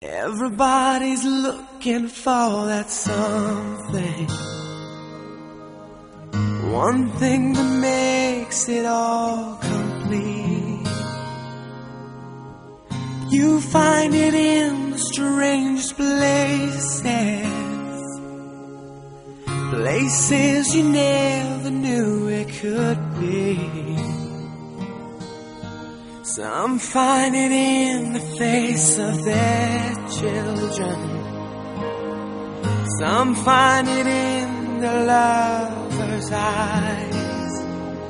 Everybody's looking for that something, one thing that makes it all complete. You find it in the strangest places, places you never knew it could be. Some find it in the face of their children, some find it in the lover's eyes.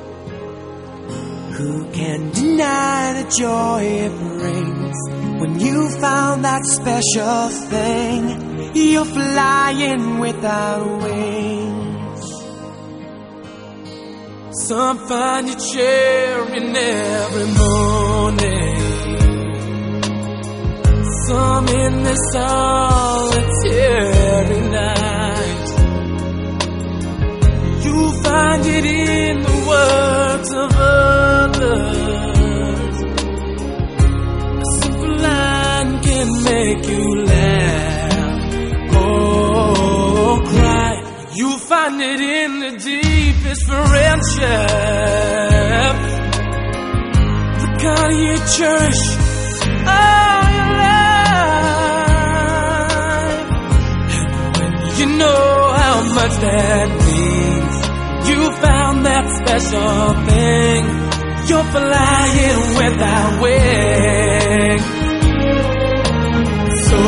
Who can deny the joy it brings when you found that special thing? You're flying without wings. Some find you cheering every morning, some in the solitary night. You find it in the words of others. A simple line can make you laugh or cry. You find it in the deepest friendship, the kind you cherish all your life. And when you know how much that means, you found that special thing. You're flying without wings. So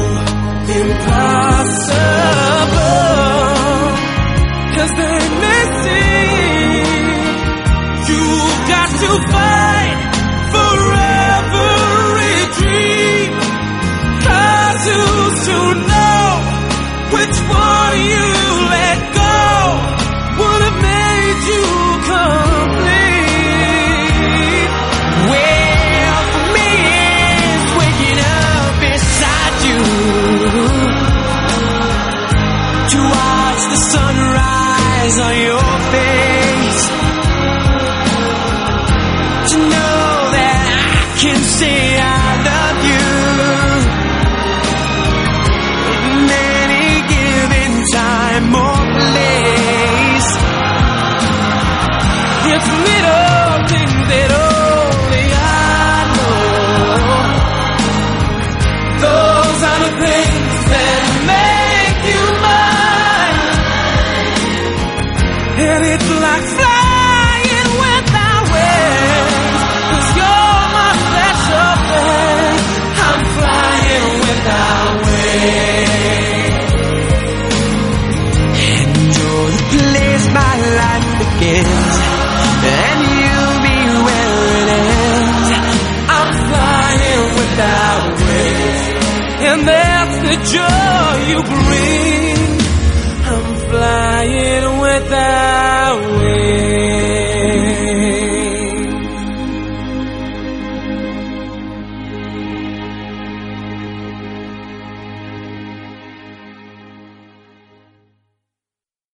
impossible, 'cause they may seem. You've got to fight for every dream, 'cause who's to know which one you let go would have made you complete. Well, for me it's waking up beside you to watch the sunrise on your face, to know that I can say I love you in any given time or place. It's little things that only I know. Those are the things that make you mine. And it's like flying without wings, 'cause you're my special thing. I'm flying without wings. And you're the place my life begins, and you'll be where it ends. I'm flying without wings, and that's the joy you bring.